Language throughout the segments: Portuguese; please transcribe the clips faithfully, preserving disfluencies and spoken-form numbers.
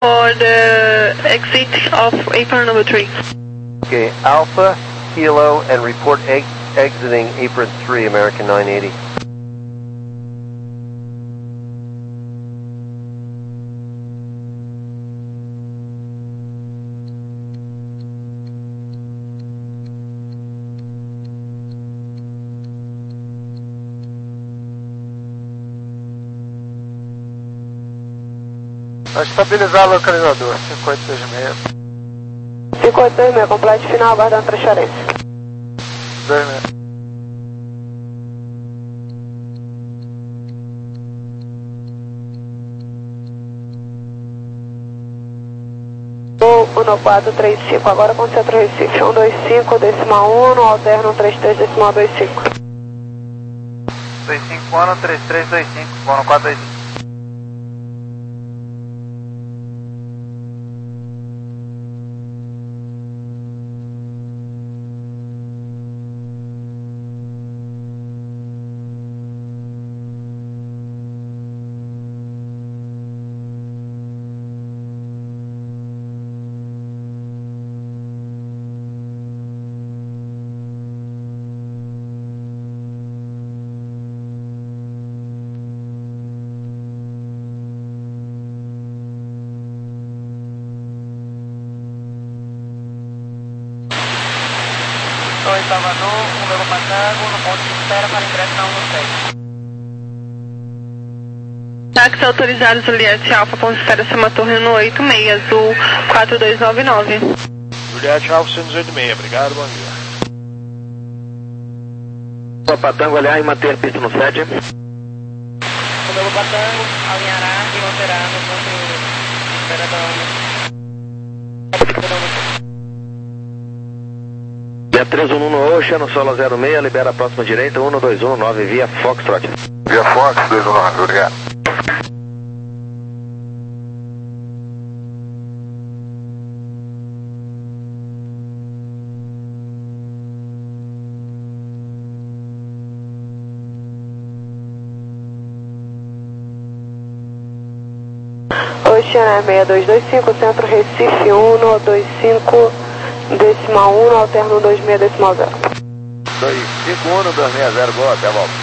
For the exit of apron number three. Okay, Alpha, Kilo, and report ex exiting apron three, American nine eighty. Vai estabilizar o localizador, cinco oito dois seis. cinco oito dois seis, complete final, aguardando transferência. dois seis. um quatro três cinco, agora com centro Recife. um dois cinco, decimal um, alterno um três três, decimal dois cinco. dois cinco um, três três dois cinco, um quatro dois cinco. Oi, Salvador, um Lego Patango, no ponto de espera para ingresso na um um sete. Táxi autorizado, Juliette Alfa, ponto de espera, Sama Torre no oito seis, azul quatro dois nove nove. Juliette Alfa, cento e oito seis, obrigado, bom dia. Patango, aliás, manter a pista no sete. O Lego Patango, alinhará e manterá no ponto de espera da Via três um um no Ocean, no solo zero seis, libera a próxima direita, um dois um nove, via Foxtrot. Via Fox, dois um nove, obrigado. Ocean seis dois dois cinco, centro Recife um dois cinco, decimal um, alterno dois seis, decimal zero. dois cinco um, dois seis zero, boa, até a volta.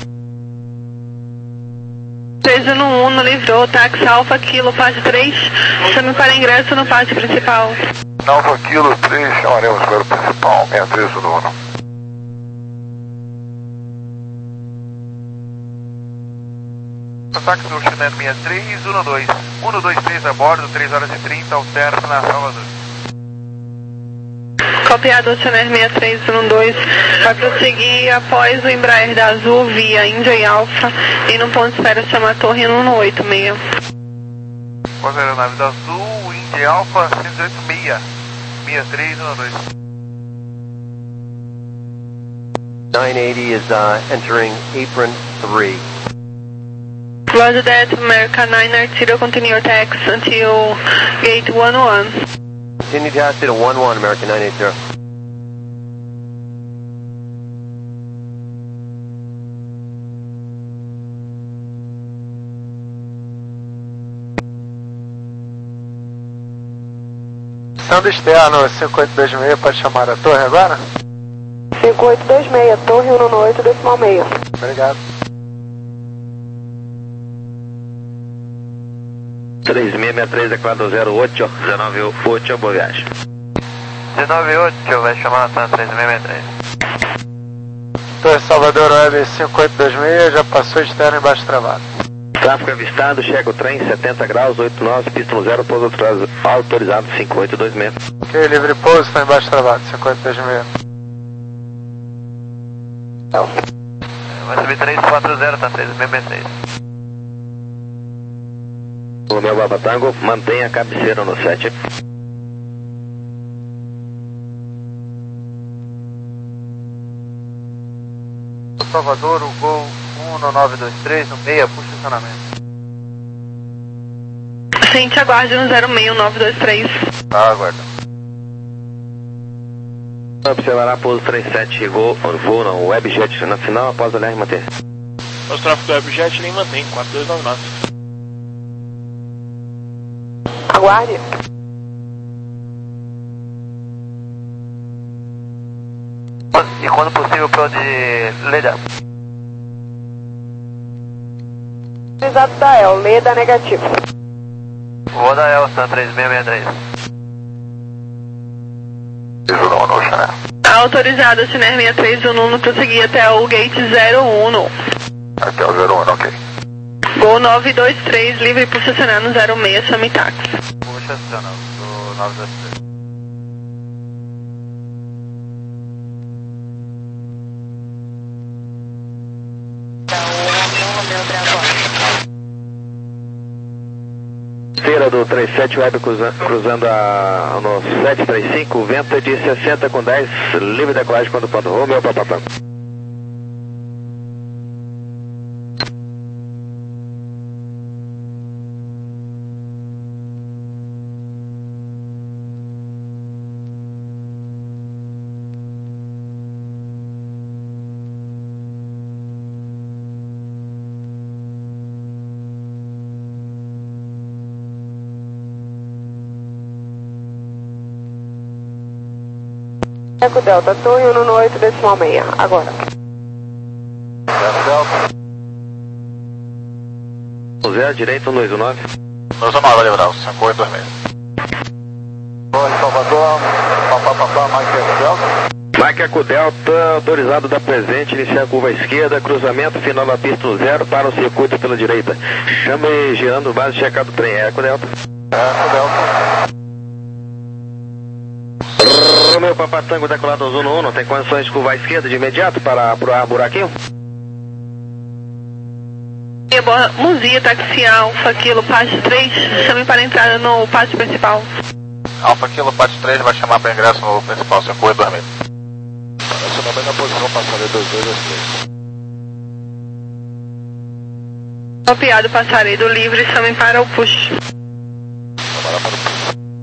três um um no livrou, táxi Alfa Kilo, parte três, chame para ingresso no pátio principal. Alfa Kilo três, chamaremos para o principal, seis três um um. Ataque do Ocean sessenta e três, um dois, um dois três a bordo, três horas e trinta, alterno na Salvador. Copiado Ocean sessenta e três um dois, vai prosseguir após o Embraer da Azul via Índia e Alfa e no ponto de espera Sama Torre no um oito seis. Após a aeronave da Azul, Índia e Alfa, cento e oito seis, seis três um dois. nine eighty is uh, entering apron three. Roger that, America nine zero, continue your tax until gate one one. Continue taxi to one one, American nine eighty. Sendo externo, cinco oito dois seis, pode chamar a torre agora? cinco oito dois seis, torre um oito, decimal seis. Obrigado. três seis seis três, quatro zero oito, um nove oito, boa viagem. dezenove oito, vai chamar a três seis seis três. Torre Salvador Web cinco oito dois seis, já passou externo embaixo travado. Tráfego avistado, chega o trem, setenta graus, oito nove, pista no zero, pouso autorizado, cinco oito dois seis. Ok, livre pouso, está embaixo travado, cinco oito dois seis. Vai subir três quatro zero, tá três seis seis três. O meu Babatango, mantenha a cabeceira no sete. Salvador, o Gol um nove dois três, no meia, puxa o estacionamento. Gente, aguarde no zero seis nove dois três. Tá, aguarda. Observará pouso trinta e sete, voo, voo não, Webjet na final após o L R manter. Nosso tráfego do Webjet nem mantém, quatro dois nove nove. Aguarde. E quando possível pro de Leda. Autorizado da El, Leda negativo. Vou da El, Sun três seis seis três. Autorizado, Ciner seis três um um, prosseguir até o gate zero um. Até o zero um, ok. Gol nove dois três, livre por estacionar no zero seis, Samitax. Puxa, estacionar, do nove dois três. Feira do trinta e sete Web cruzando, cruzando a, no sete três cinco, vento de sessenta com dez, livre decolagem quando ponto Romeo Papapá. Eco Delta, torre um no oito decimal seis, agora. Zero, direito, um dois nove. dois nove, valeu, Brau, cinco oito dois seis. Oi, Salvador, papapá, Mike Eco Delta. Mike Eco Delta, autorizado da presente, iniciar a curva à esquerda, cruzamento final da pista no zero, para o circuito pela direita. Chame girando base, checado trem, Eco Delta. Eco Delta. Romeo Papatango decolado ao Zuno um, não tem condições de curvar à esquerda de imediato para apurar buraquinho? Muzia, táxi Alfa, Kilo, Pátio três, chame para entrada no pátio principal. Alfa Kilo, Pátio três, vai chamar para ingresso no principal, cinco oito dois seis. Acionamento na posição, passarei dois dois dois três. Copiado, passarei do livre, chame para o push. Trabalhar para o push.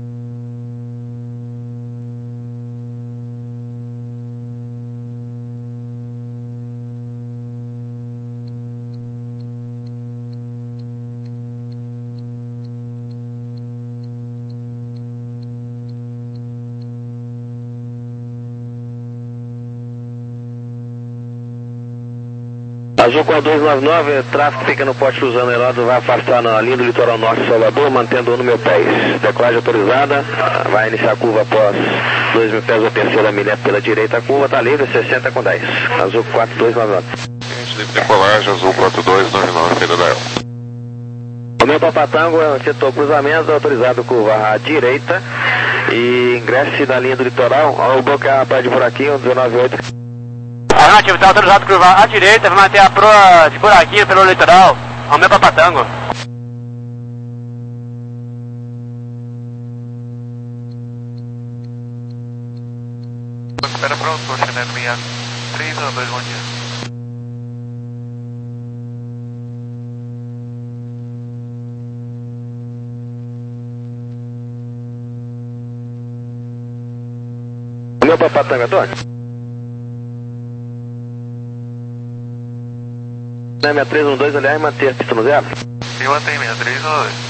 Azul quatro dois nove nove, tráfego fica no poste usando Heródoto, vai afastar na linha do litoral norte de Salvador, mantendo no meu pés. Decolagem autorizada, vai iniciar a curva após dois mil pés da terceira milha pela direita, a curva está livre, sessenta com dez. Azul quatro dois nove nove. Livre decolagem, Azul quatro dois nove nove, feira da El. O meu Papatango, setor cruzamento, autorizado curva à direita e ingresse na linha do litoral, ao bloquear a praia de buraquinho, dezenove oito. Afirmativo, está autorizado a curvar à direita, vai manter a proa de buraquinho pelo litoral, ao meu Papatango. Espera pronto, Chanel Minha três um dois, bom dia. O meu Papatango, Antônio? seis três um dois, aliás, manter a pista no zero. Eu mantém seis três um dois.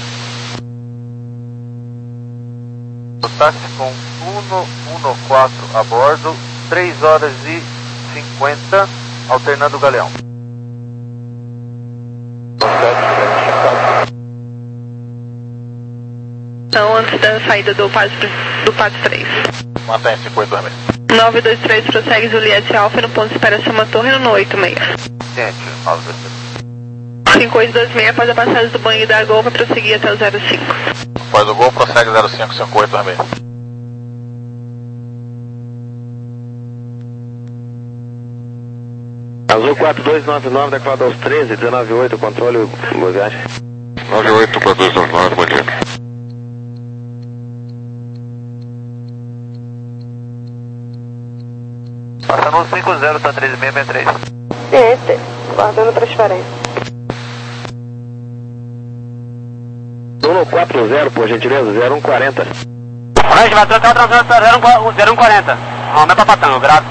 O táxi com um um quatro a bordo, três horas e cinquenta, alternando o galeão. Então, antes da saída do pátio, do pátio três. Mantém cinco oito dois seis. nove dois três, prossegue Juliette Alfa, no ponto de espera chama Torre no oito seis. Gente, nove dois três. cinco oito dois seis, após a passagem do banho da Gol, vai prosseguir até o zero cinco. Após o gol, prossegue zero cinco cinco oito dois seis. Azul quatro dois nove nove, declarado aos treze, dezenove oito, controle, boa viagem. nove oito quatro dois nove nove, bom dia. Passando cinco zero, tá três seis seis três. Ciente, guardando transferência. um quatro zero, por gentileza, zero um quarenta. Orange, vai trocar o transferência para zero um quarenta, ao meu Papatango, grato.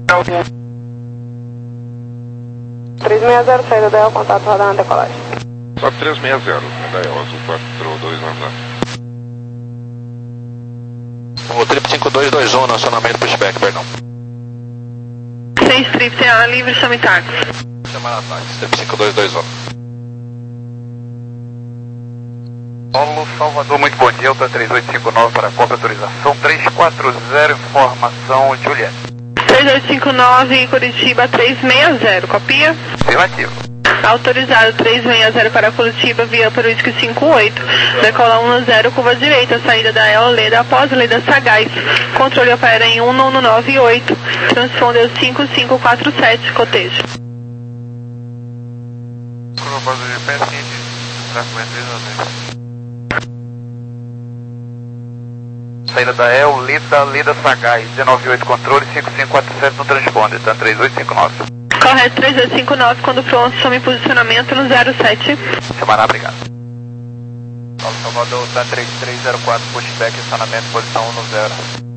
três seis zero, saída da El, contato rodando decolagem. quatro três seis zero, da El, Azul quatro dois nove nove. O trip cinco dois dois um no acionamento pushback, perdão. seis trip, T A livre, chame táxi. Chamar ataque, trip cinco dois dois um. Paulo Salvador, muito bom dia, Alta três oito cinco nove para cópia autorização três quatro zero, informação Juliette. três oito cinco nove, Curitiba três seis zero, copia? Afirmativo. Autorizado três seis zero para Curitiba, via para o Whisky cinco oito, decolar um zero, curva direita, saída da El Leda após Leda Sagaz, controle opera em um nove nove oito, transponder cinco cinco quatro sete, cotejo. Curva para o G P S, saída da El Leda, Leda Sagaz, dezenove oito, controle cinco cinco quatro sete no transponder, tá três oito cinco nove. Correto, três oito cinco nove, quando pronto, chame posicionamento no zero sete. Semaná, obrigado. Paulo Salvador, tá três três zero quatro, pushback, estacionamento, posição um no zero.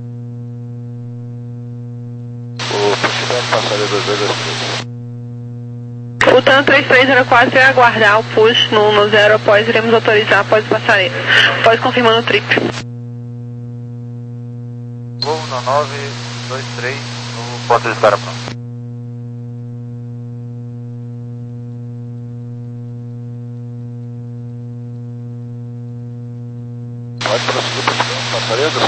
O pushback passaria dois dois dois três. O TAN três três zero quatro vai aguardar o push no, no zero após, iremos autorizar após o passaredo. Após confirmando o trip. Voo no nove dois três, no ponto de espera pronto. Pode prosseguir para passaredo?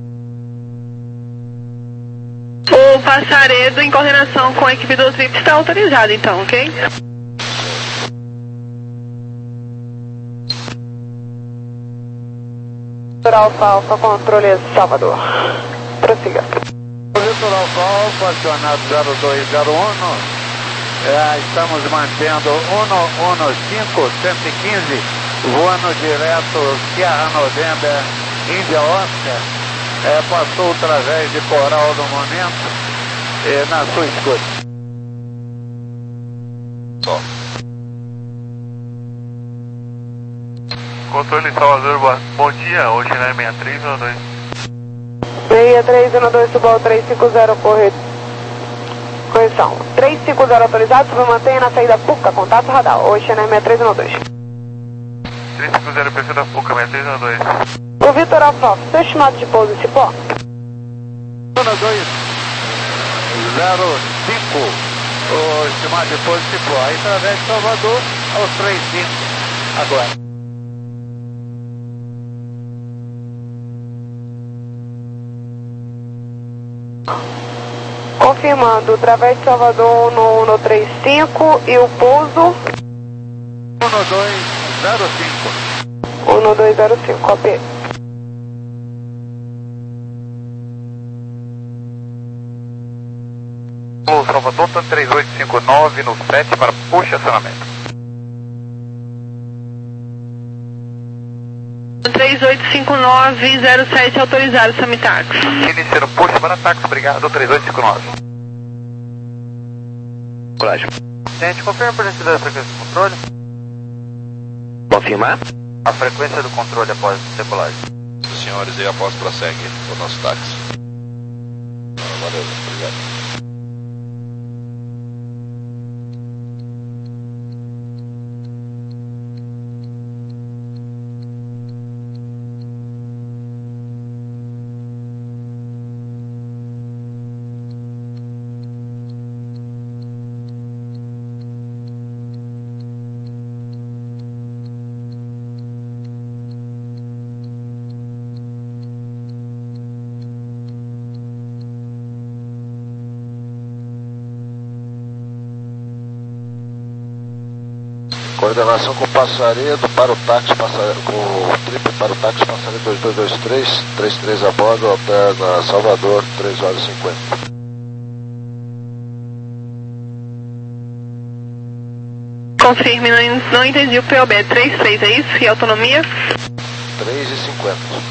O passaredo, em coordenação com a equipe do trip, está autorizado então, ok? Alfa Alfa, controle Salvador. Prossiga. Vitor Alfa Alfa, acionado zero dois zero um, é, estamos mantendo um um cinco, cento e quinze, voando direto Sierra November, Índia Oscar, é, passou através de Coral no momento, é, na sua escuta. Só. Controle Salvador, bom dia, hoje na seis três um dois. seis três um dois, Subal três cinco zero, correto. Correção. três cinco zero autorizado, submantenha na saída Puca, contato radar. Hoje na seis três um dois. três cinco zero, P C da Puca, seis três um dois. O Vitor Alfa, seu estimado de pouso em Cipó? um dois zero cinco, o estimado de pouso em Cipó. Aí através de Salvador aos três cinco, agora. Confirmando, através de Salvador no, no três cinco e o pouso? um dois zero cinco. um dois zero cinco, copia. O Salvador tá três oito cinco nove no sete para puxa acionamento. três oito cinco nove zero sete autorizado, Samitax. Iniciando puxa para táxi, obrigado, três oito cinco nove. Coragem. Gente, confirma a presença da frequência do controle. Confirmar? A frequência do controle após decolagem. Os senhores aí após prossegue o nosso táxi. Ah, valeu, obrigado. Coordenação com o passaredo para o táxi passaredo, com o trip para o táxi passaredo dois dois dois três, três três a bordo, alterna Salvador, três horas e cinquenta. Confirme, não, não entendi o P O B, três três, é isso? E autonomia? três e cinquenta.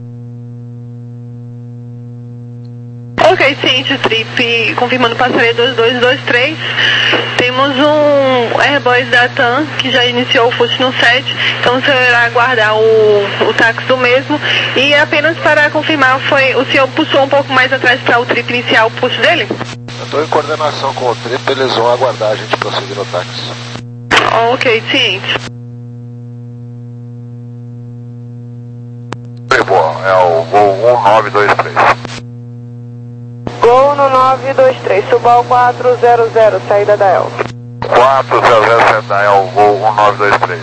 Ok, ciente, trip, confirmando passaredo dois dois dois três. Temos um Airbus da TAM que já iniciou o foot no sete, então o senhor irá aguardar o, o táxi do mesmo. E apenas para confirmar, foi o senhor puxou um pouco mais atrás para o trip iniciar o push dele? Eu estou em coordenação com o trip, eles vão aguardar a gente prosseguir no táxi. Ok, ciente. Boa. é o Gol um nove dois três. Gol no nove dois três, suba ao quatro zero zero, saída da El. quatro zero zero, saída da El, Gol um nove dois três.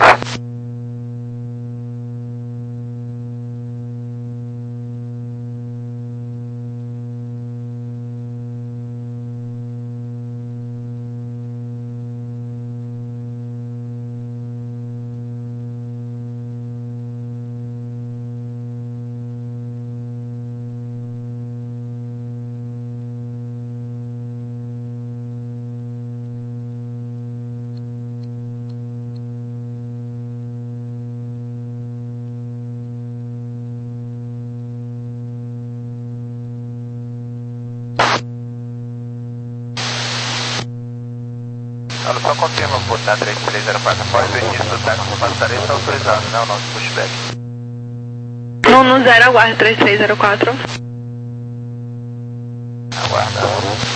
Ela só confirma por tá três três zero quatro, após o início do táxi do passarinho está autorizado, né, o nosso pushback. No, no zero, aguarde três três zero quatro. Aguarda.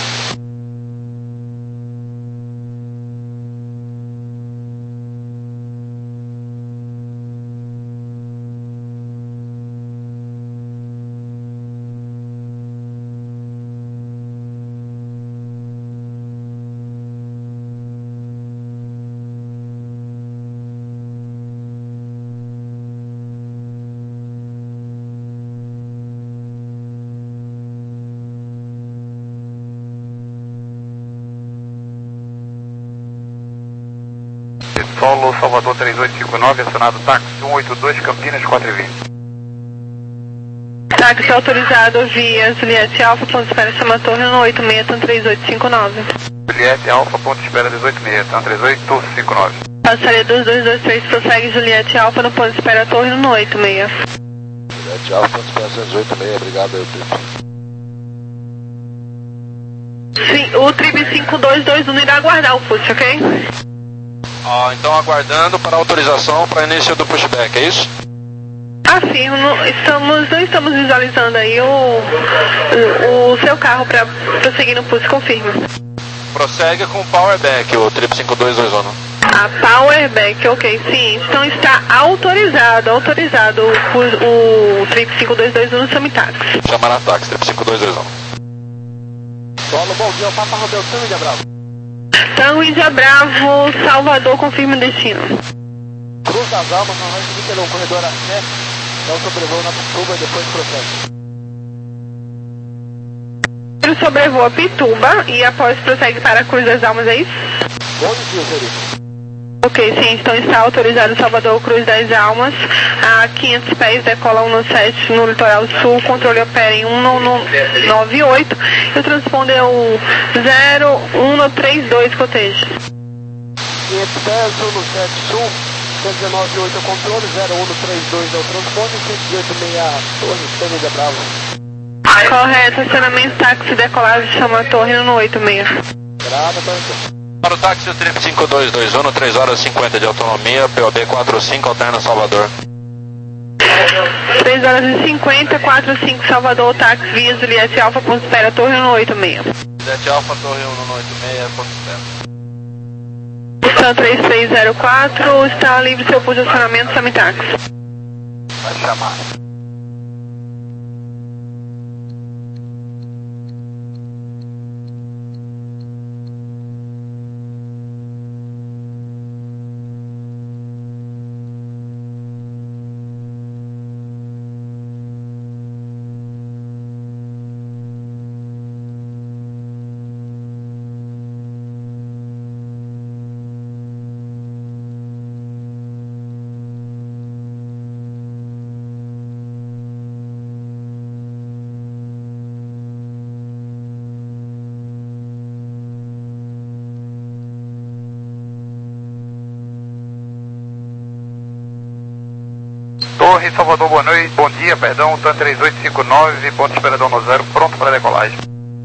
Solo Salvador três oito cinco nove, acionado táxi um oito dois, Campinas quatro e vinte. Táxi autorizado via Juliette Alfa, ponto de espera Chama Torre no oito seis, TAM três oito cinco nove. Juliette Alfa, ponto de espera dezoito seis, TAM três oito cinco nove. Passaria dois dois dois três, prossegue Juliette Alfa no ponto de espera Torre no oito seis. Juliette Alfa, ponto de espera dezoito seis, obrigado aí, Trip. Sim, o Trip cinco dois dois um irá aguardar o push, ok? Ah, então aguardando para autorização para início do pushback, é isso? Afirmo, não estamos, não estamos visualizando aí o, o, o seu carro para prosseguir no push, confirma. Prossegue com o powerback, o Trip cinco dois dois um. A powerback, ok, sim, então está autorizado, autorizado o, o Trip cinco dois dois um no Samitax. Chamar a táxi, Trip cinco dois dois um. Solo, bom dia, o Papa Romeu, Tango Índia Bravo. Tango Índia Bravo, Salvador, confirma o destino. Cruz das Almas, não vai subir pelo corredor a pé, dá o sobrevoo na Pituba e depois prossegue. Ele sobrevoa Pituba e após prossegue para Cruz das Almas, é isso? Bom dia, Felipe. Ok, sim, então está autorizado Salvador Cruz das Almas, a quinhentos pés, decola um sete no litoral sul, controle opera em um nove oito e o transponder é o zero um três dois, cotejo. quinhentos pés, um sete sul, cento e dezenove oito é o controle, zero um três dois é o transponder, cento e dezoito seis Torre, Tango Índia Bravo. Correto, acionamento táxi decolagem Chama a Torre no oito seis. Grava, então. Para o táxi, o Trip cinco dois dois um, três horas e cinquenta de autonomia, P O B quatro cinco, alterna Salvador. três horas e cinquenta, quatro cinco Salvador, táxi via Juliette Alfa, ponto de espera, Torre no oito seis. Juliette Alfa, Torre um no oito seis, ponto de espera. TAM três três zero quatro, está livre seu posicionamento, Samitax. Vai chamar. Torre Salvador, boa noite, bom dia, perdão, TAM três oito cinco nove, ponto de espera no zero, pronto para decolagem.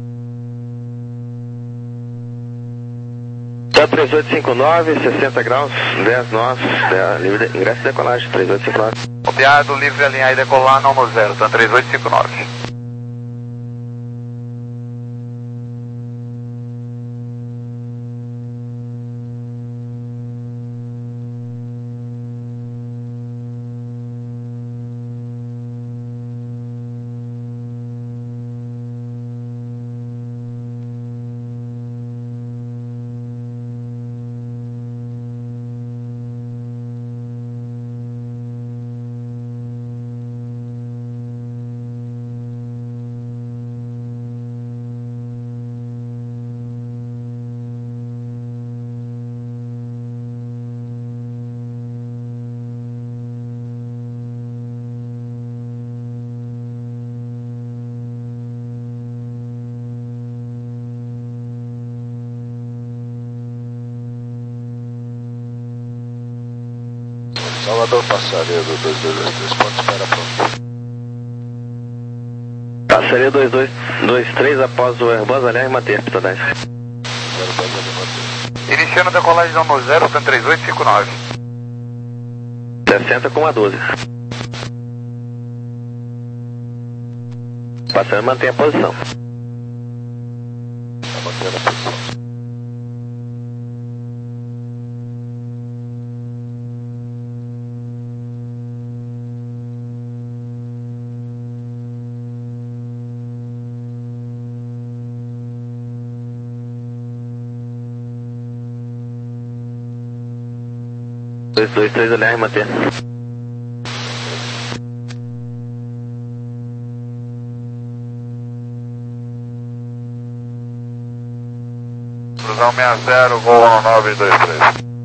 TAM três oito cinco nove, sessenta graus, dez nós, é, livre de, ingresso de decolagem, três oito cinco nove. Copiado, livre alinhar e decolar, não no zero, TAM três oito cinco nove. Salvador Passaredo dois dois dois três, ponto espera pronto. Passaredo dois dois dois três após o Airbus, aliás, manter, pista dez. Iniciando a decolagem no zero, três oito cinco nove. sessenta com a doze. Passaredo mantém a posição. Tá mantendo a posição. dois dois três, aliás, manter. Cruzão sessenta, voo um nove dois três.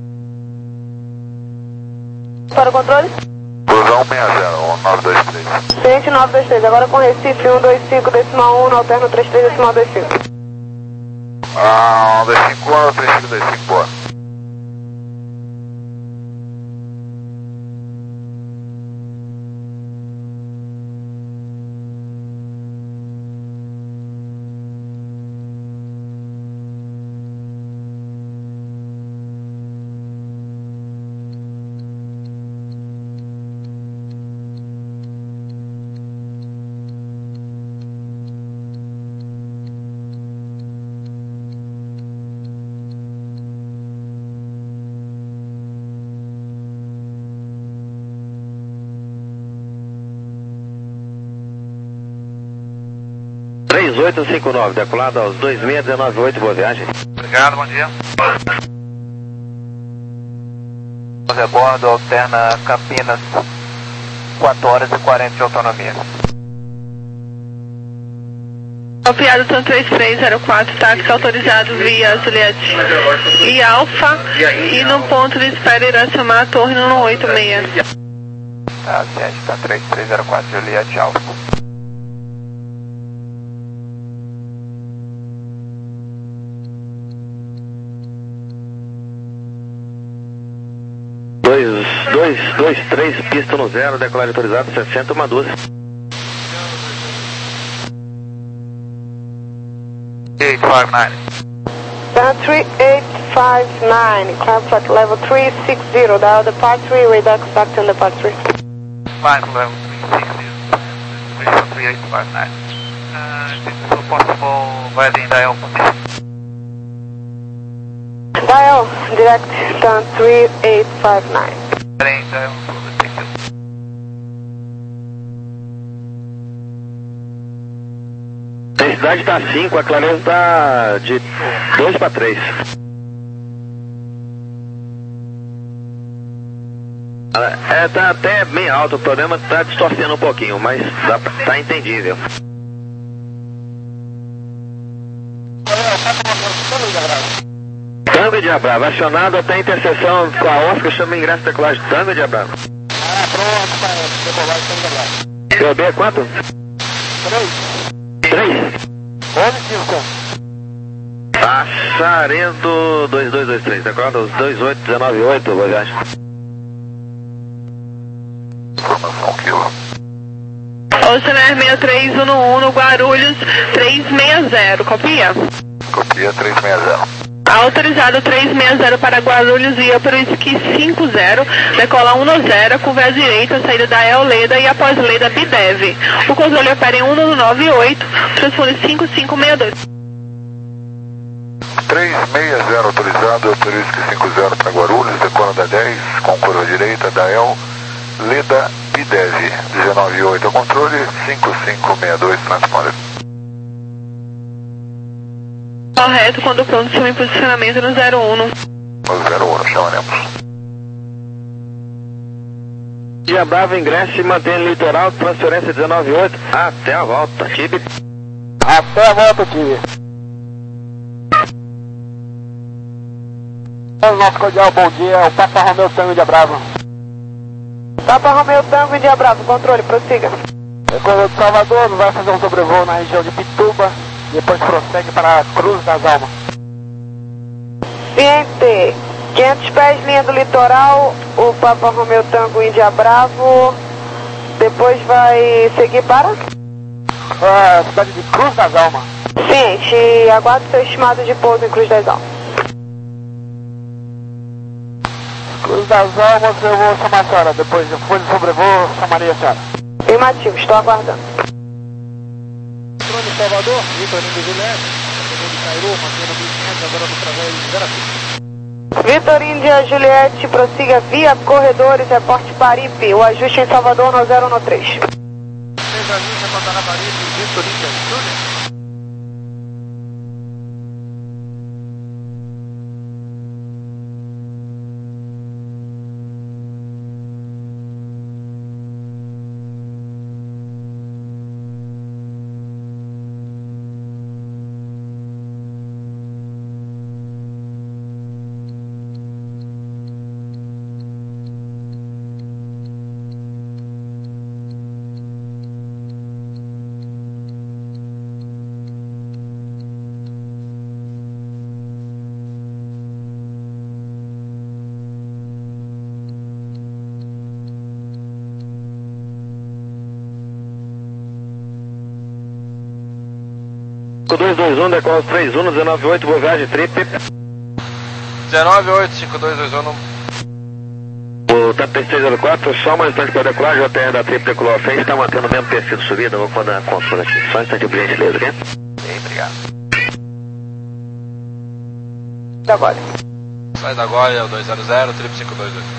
Para o controle? Cruzão sessenta, um nove dois três. Cliente nove dois três, agora com Recife um dois cinco decimal um, alterno trinta e três decimal vinte e cinco. Ah, um dois cinco um, três cinco dois cinco, boa. três oito cinco nove, decolado aos dois seis um nove oito, boa viagem. Obrigado, bom dia. Rebordo, alterna Campinas, quatro horas e quarenta de autonomia. Copiado Tan três três zero quatro, táxi autorizado via Juliette e Alfa, e no ponto de espera irá chamar a torre no oito seis. Tá, Juliette, Tan três três zero quatro, Juliette Alfa. dois dois dois três, pista no zero, decolagem autorizado, sessenta, uma doze. eight five nine. three eight five nine, climb flight level three six zero, dial the part three, radar contact on the part three. Climb level three six zero, three eight five nine. Uh, this is all possible via the dial position. Dial, direct, turn three eight five nine. Heading dial, thank you. A intensidade está cinco, a clareza está de dois para três. É, tá até bem alto, o problema está distorcendo um pouquinho, mas dá, tá entendível. Tango de Abrava, acionado até a interseção com a Oscar, chama ingresso de decolagem Tango de Abrava. Ah, pronto, para decolagem Tango de Abrava. P O B é quanto? Três. Três. Onde, Silson? Passaredo dois dois dois três, decolado aos dois oito um nove oito, boa viagem. Informação quilo. Oceaner seis três um um no Guarulhos três seis zero, copia? Copia três seis zero. Autorizado três seis zero para Guarulhos, via para o Ski cinco zero, decola um no zero, com vés direita, saída da El Leda e após Leda Bidev. O controle opera em um no nove oito, transfone cinco cinco seis dois. três seis zero autorizado, eu pelo Ski cinco zero para Guarulhos, decola da dez, com curva direita da El Leda Bidev, dezenove oito ao controle, cinco cinco seis dois, transponder. Correto, quando pronto, chama em posicionamento no zero um. No zero um, chamaremos. Dia Bravo, ingresso e mantém no litoral, transferência dezenove oito, até a volta, Tibe. Até a volta, Tibe. Nosso cordial bom dia, é o Papa Romeu Tango de Abrava. Papa Romeu Tango de Abrava, controle, prossiga. Decolou de Salvador, vai fazer um sobrevoo na região de Pituba. Depois prossegue para a Cruz das Almas. Cliente, quinhentos pés, linha do litoral, o Papa Romeu Tango Índia Bravo. Depois vai seguir para? Ah, cidade de Cruz das Almas. Ciente, aguardo seu estimado de pouso em Cruz das Almas. Cruz das Almas, eu vou chamar a senhora. Depois, depois de sobrevoo, chamaria a senhora. Afirmativo, estou aguardando. Controle Salvador, Vitorino de Juliette, de Cairu, mantendo mil e quinhentos, agora no través de Veracruz. Vitorino de Juliette, prossiga via corredores, reporte Paripe, o ajuste em Salvador no zero um três. Fez ajuste em Pantana Paripe, Vitorino de Juliette. cinco dois dois um, decola três um, dezenove oito, boa viagem, trip. dezenove oito, cinco dois dois um. O T A P seis zero quatro, só mais instante para decolar, J R da trip decolou a frente, está mantendo o mesmo perfil de subida, vou mandar a consulta aqui. Só um instante, por gentileza, ok? Bem, obrigado. Da Gole. Sai da Gole, é o dois zero zero, trip cinco dois dois.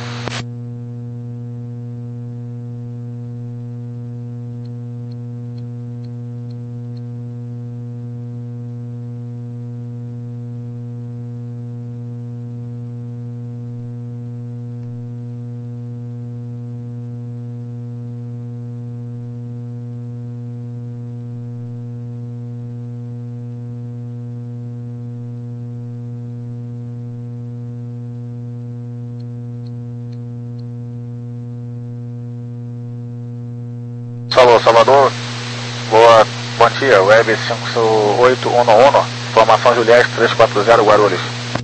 Alô, Salvador, boa, bom dia, Web cinco oito um um, formação Juliette três quatro zero, Guarulhos.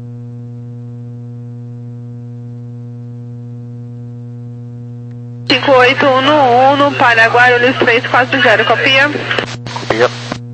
cinco oito um um para Guarulhos três quatro zero, copia? Copia.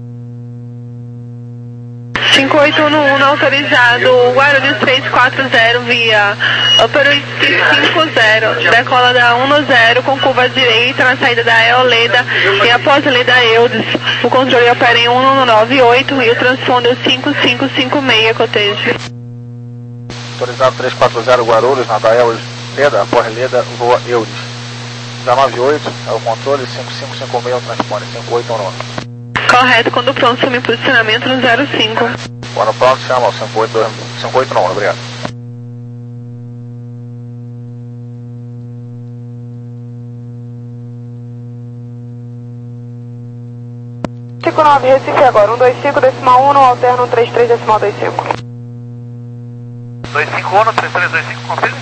cinco oito um um autorizado, Guarulhos três quatro zero via Operator cinco zero, decola da um zero com curva direita na saída da Eoleda e após a Leda Eudes. O controle opera em um nove oito e o transponder cinco cinco cinco seis, cotejo. Autorizado três quatro zero, Guarulhos, na Dael Leda, após Leda, voa Eudes. dezenove oito é o controle, cinco cinco cinco seis, o transponder cinco oito um um. Correto, quando pronto, assume posicionamento no zero cinco. Quando pronto, chama o cinco oito um um, obrigado. cinco nove, Recife agora, um dois cinco, decimal um, alterna um três três, decimal dois cinco. dois cinco um, três três dois cinco, confirme.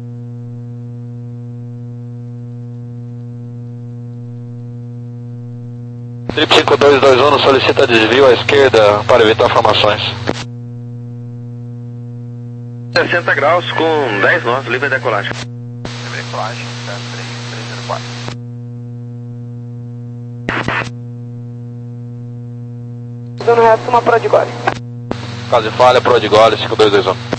Trip cinco dois dois um solicita desvio à esquerda para evitar formações. sessenta graus com dez nós, livre decolagem. Livre decolagem, três três zero quatro. Dando resto, uma Prodigole. Caso de falha, Prodigole cinco dois dois um.